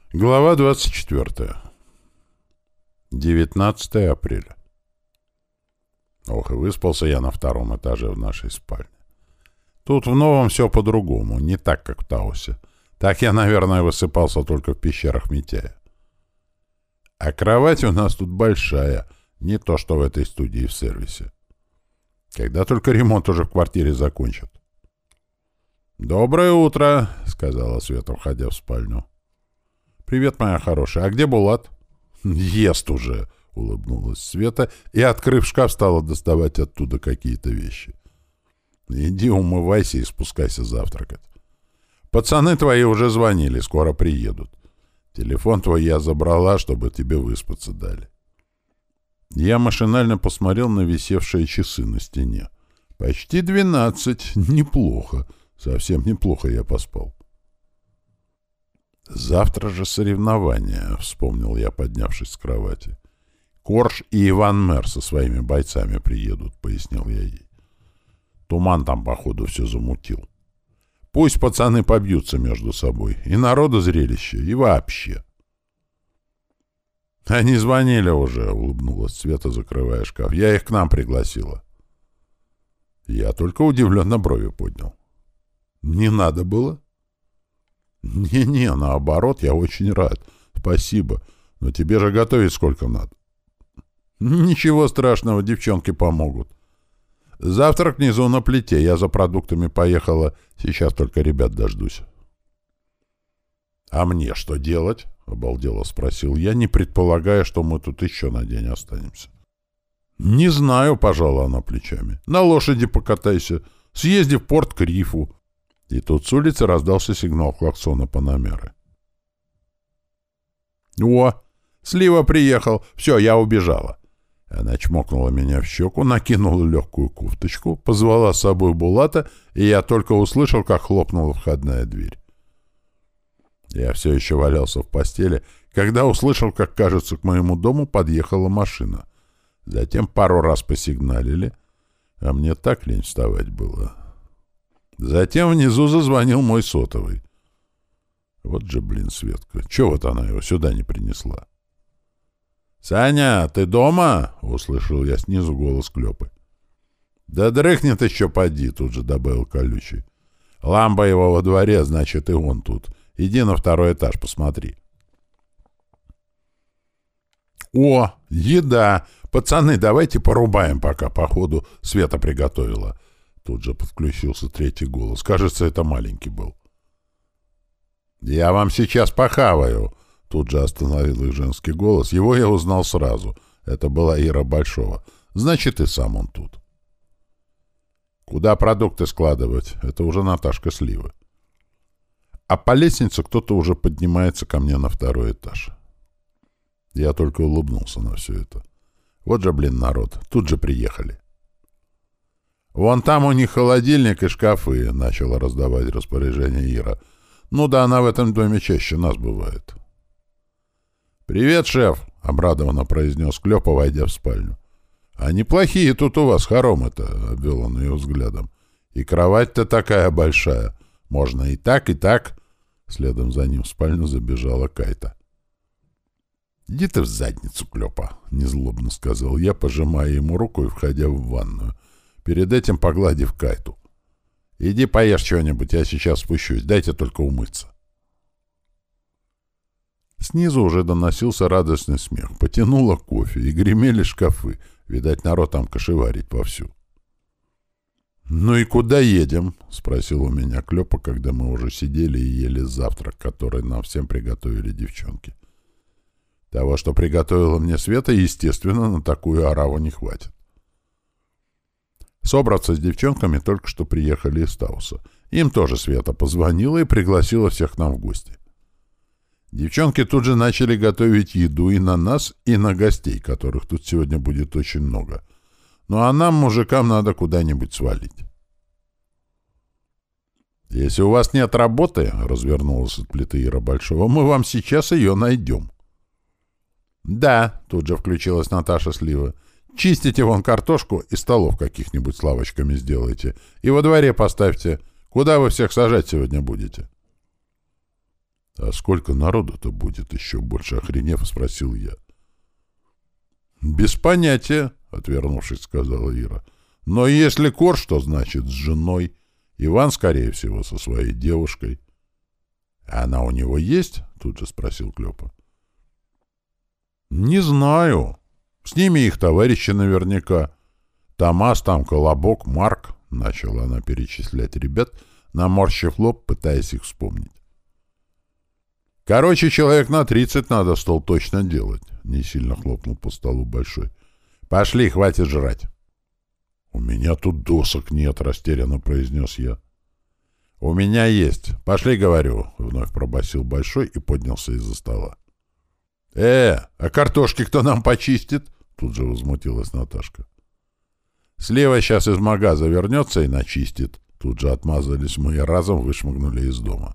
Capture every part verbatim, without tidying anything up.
Глава двадцать четвёртая. девятнадцатое апреля. Ох, и выспался я на втором этаже в нашей спальне. Тут в новом все по-другому, не так, как в Таосе. Так я, наверное, высыпался только в пещерах Митяя. А кровать у нас тут большая, не то что в этой студии в сервисе. Когда только ремонт уже в квартире закончат. «Доброе утро», — сказала Света, входя в спальню. «Привет, моя хорошая. А где Булат?» «Ест уже», — улыбнулась Света и, открыв шкаф, стала доставать оттуда какие-то вещи. «Иди умывайся и спускайся завтракать. Пацаны твои уже звонили, скоро приедут. Телефон твой я забрала, чтобы тебе выспаться дали». Я машинально посмотрел на висевшие часы на стене. «Почти двенадцать. Неплохо. Совсем неплохо я поспал». «Завтра же соревнования», — вспомнил я, поднявшись с кровати. «Корж и Иван Мэр со своими бойцами приедут», — пояснил я ей. «Туман там, походу, все замутил. Пусть пацаны побьются между собой. И народу зрелище, и вообще». «Они звонили уже», — улыбнулась Света, закрывая шкаф. «Я их к нам пригласила». Я только удивленно брови поднял. «Не надо было?» «Не-не, наоборот, я очень рад. Спасибо. Но тебе же готовить сколько надо». «Ничего страшного, девчонки помогут. Завтрак внизу на плите. Я за продуктами поехала. Сейчас только ребят дождусь». «А мне что делать?» — обалдело спросил я, не предполагая, что мы тут еще на день останемся. «Не знаю», — пожала она плечами. «На лошади покатайся. Съезди в порт к рифу». И тут с улицы раздался сигнал клаксона Панамеры. «О, Слива приехал! Все, я убежала!» Она чмокнула меня в щеку, накинула легкую кофточку, позвала с собой Булата, и я только услышал, как хлопнула входная дверь. Я все еще валялся в постели, когда услышал, как, кажется, к моему дому подъехала машина. Затем пару раз посигналили, а мне так лень вставать было. Затем внизу зазвонил мой сотовый. Вот же, блин, Светка, чего вот она его сюда не принесла? «Саня, ты дома?» — услышал я снизу голос Клёпы. «Да дрыхнет еще поди», — тут же добавил колючий. «Ламба его во дворе, значит, и он тут. Иди на второй этаж, посмотри». «О, еда! Пацаны, давайте порубаем, пока, походу, Света приготовила». Тут же подключился третий голос. Кажется, это маленький был. «Я вам сейчас похаваю!» Тут же остановил их женский голос. Его я узнал сразу. Это была Ира Большого. Значит, и сам он тут. «Куда продукты складывать?» Это уже Наташка Слива. А по лестнице кто-то уже поднимается ко мне на второй этаж. Я только улыбнулся на все это. Вот же, блин, народ. Тут же приехали. «Вон там у них холодильник и шкафы», — начала раздавать распоряжение Ира. «Ну да, она в этом доме чаще нас бывает». «Привет, шеф», — обрадованно произнес Клёпа, войдя в спальню. «А неплохие тут у вас хоромы-то», — обвел он ее взглядом. «И кровать-то такая большая. Можно и так, и так». Следом за ним в спальню забежала Кайта. «Иди ты в задницу, Клёпа», — незлобно сказал я, пожимая ему руку и входя в ванную, перед этим погладив Кайту. «Иди поешь что-нибудь, я сейчас спущусь, дайте только умыться». Снизу уже доносился радостный смех, потянуло кофе и гремели шкафы, видать, народ там кошеварить вовсю. «Ну и куда едем?» — спросил у меня Клёпа, когда мы уже сидели и ели завтрак, который нам всем приготовили девчонки. Того, что приготовила мне Света, естественно, на такую ораву не хватит. Собраться с девчонками только что приехали из Тауса. Им тоже Света позвонила и пригласила всех к нам в гости. Девчонки тут же начали готовить еду и на нас, и на гостей, которых тут сегодня будет очень много. Ну а нам, мужикам, надо куда-нибудь свалить. «Если у вас нет работы, — развернулась от плиты Ира Большого, — мы вам сейчас ее найдем». «Да, — тут же включилась Наташа Слива, — чистите вон картошку и столов каких-нибудь с лавочками сделайте. И во дворе поставьте. Куда вы всех сажать сегодня будете?» А сколько народу-то будет, еще больше охренев, спросил я. Без понятия, отвернувшись, сказала Ира. Но если Кор, что значит с женой? Иван, скорее всего, со своей девушкой. А она у него есть? Тут же спросил Клёпа. Не знаю. С ними их товарищи наверняка. Томас, там Колобок, Марк. Начала она перечислять ребят, наморщив лоб, пытаясь их вспомнить. Короче, человек на тридцать надо стол точно делать. Не сильно хлопнул по столу Большой. Пошли, хватит жрать. У меня тут досок нет, растерянно произнес я. У меня есть. Пошли, говорю, вновь пробасил Большой и поднялся из-за стола. Э, а картошки кто нам почистит? Тут же возмутилась Наташка. Слева сейчас из магаза вернется и начистит. Тут же отмазались мы и разом вышмыгнули из дома.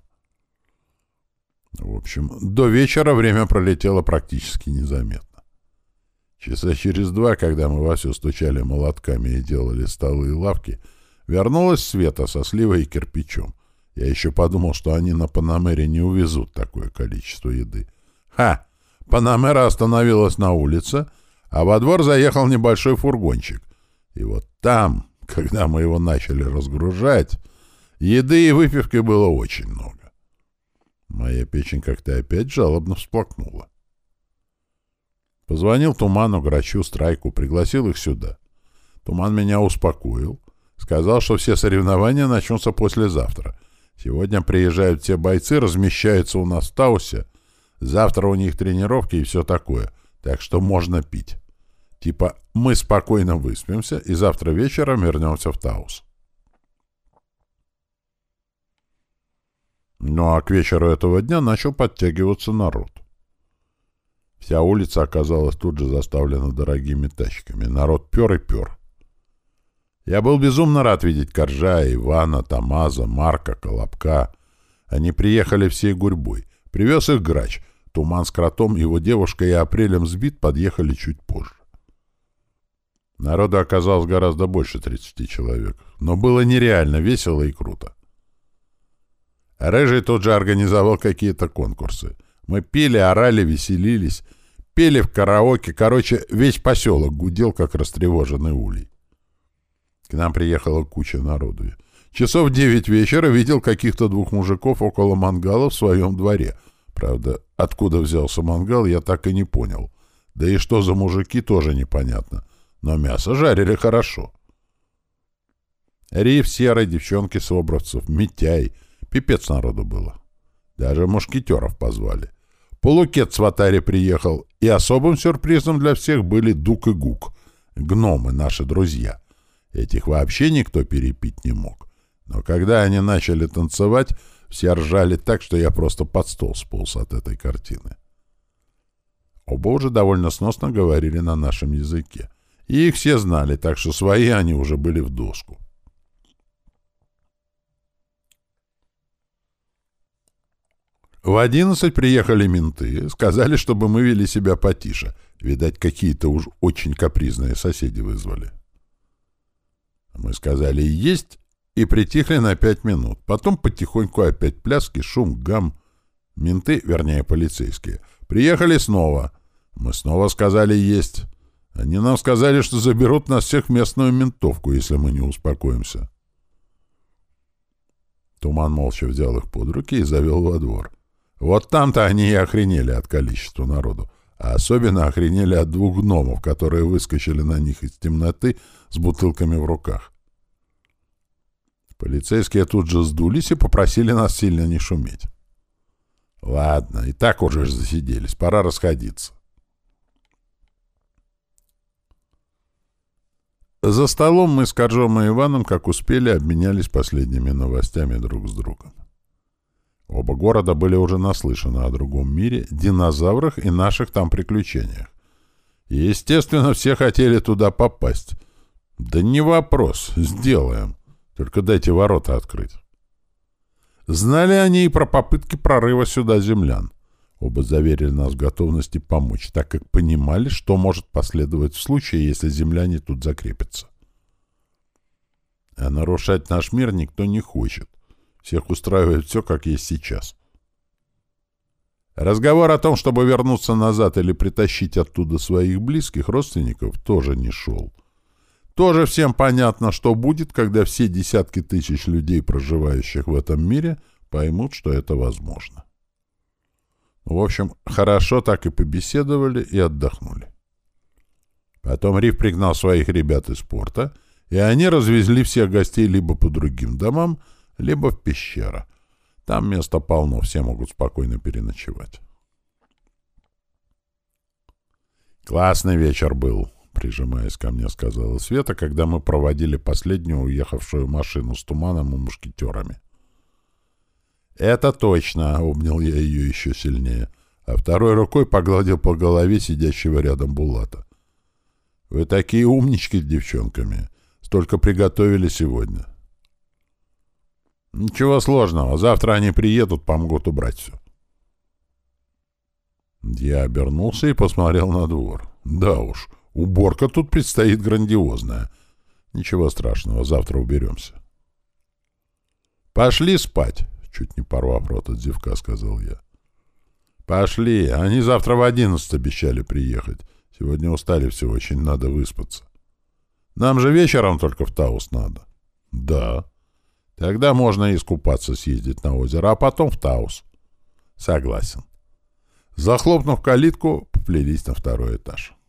В общем, до вечера время пролетело практически незаметно. Часа через два, когда мы вовсю стучали молотками и делали столы и лавки, вернулась Света со сливой и кирпичом. Я еще подумал, что они на Панамере не увезут такое количество еды. Ха! Панамера остановилась на улице, а во двор заехал небольшой фургончик. И вот там, когда мы его начали разгружать, еды и выпивки было очень много. Моя печень как-то опять жалобно всплакнула. Позвонил Туману, Грачу, Страйку, пригласил их сюда. Туман меня успокоил, сказал, что все соревнования начнутся послезавтра. Сегодня приезжают все бойцы, размещаются у нас в Таусе. Завтра у них тренировки и все такое, так что можно пить. Типа мы спокойно выспимся и завтра вечером вернемся в Таус. Ну а к вечеру этого дня начал подтягиваться народ. Вся улица оказалась тут же заставлена дорогими тачками. Народ пер и пер. Я был безумно рад видеть Коржа, Ивана, Томаза, Марка, Колобка. Они приехали всей гурьбой. Привез их Грач. Туман с Кротом, его девушка и Апрелем сбит подъехали чуть позже. Народа оказалось гораздо больше тридцати человек. Но было нереально весело и круто. Рыжий тут же организовал какие-то конкурсы. Мы пели, орали, веселились, пели в караоке. Короче, весь поселок гудел, как растревоженный улей. К нам приехала куча народу. Часов девять вечера видел каких-то двух мужиков около мангала в своем дворе. Правда, откуда взялся мангал, я так и не понял. Да и что за мужики, тоже непонятно. Но мясо жарили хорошо. Риф, Серый, девчонки с Обровцев, Митяй. Пипец народу было. Даже мушкетеров позвали. Полукет с Ватари приехал, и особым сюрпризом для всех были Дук и Гук. Гномы, наши друзья. Этих вообще никто перепить не мог. Но когда они начали танцевать, все ржали так, что я просто под стол сполз от этой картины. Оба уже довольно сносно говорили на нашем языке. И их все знали, так что свои они уже были в доску. В одиннадцать приехали менты, сказали, чтобы мы вели себя потише. Видать, какие-то уж очень капризные соседи вызвали. Мы сказали «есть» и притихли на пять минут. Потом потихоньку опять пляски, шум, гам. Менты, вернее полицейские, приехали снова. Мы снова сказали «есть». Они нам сказали, что заберут нас всех в местную ментовку, если мы не успокоимся. Туман молча взял их под руки и завел во двор. Вот там-то они и охренели от количества народу. А особенно охренели от двух гномов, которые выскочили на них из темноты с бутылками в руках. Полицейские тут же сдулись и попросили нас сильно не шуметь. Ладно, и так уже засиделись, пора расходиться. За столом мы с Коржом и Иваном, как успели, обменялись последними новостями друг с другом. Оба города были уже наслышаны о другом мире, динозаврах и наших там приключениях. И, естественно, все хотели туда попасть. Да не вопрос, сделаем. Только дайте ворота открыть. Знали они и про попытки прорыва сюда землян. Оба заверили нас в готовности помочь, так как понимали, что может последовать в случае, если земляне тут закрепятся. А нарушать наш мир никто не хочет. Всех устраивает все, как есть сейчас. Разговор о том, чтобы вернуться назад или притащить оттуда своих близких родственников, тоже не шел. Тоже всем понятно, что будет, когда все десятки тысяч людей, проживающих в этом мире, поймут, что это возможно. В общем, хорошо так и побеседовали и отдохнули. Потом Риф пригнал своих ребят из порта, и они развезли всех гостей либо по другим домам, либо в пещеру. Там места полно, все могут спокойно переночевать. «Классный вечер был», — прижимаясь ко мне, сказала Света, когда мы проводили последнюю уехавшую машину с Туманом и мушкетерами. «Это точно», — обнял я ее еще сильнее, а второй рукой погладил по голове сидящего рядом Булата. «Вы такие умнички с девчонками. Столько приготовили сегодня». «Ничего сложного. Завтра они приедут, помогут убрать все». Я обернулся и посмотрел на двор. Да уж, уборка тут предстоит грандиозная. Ничего страшного, завтра уберемся. «Пошли спать», — чуть не порвав рот от зевка, сказал я. «Пошли. Они завтра в одиннадцать обещали приехать. Сегодня устали все, очень надо выспаться. Нам же вечером только в Таус надо». «Да». «Тогда можно и искупаться, съездить на озеро, а потом в Таус». «Согласен». Захлопнув калитку, поплелись на второй этаж.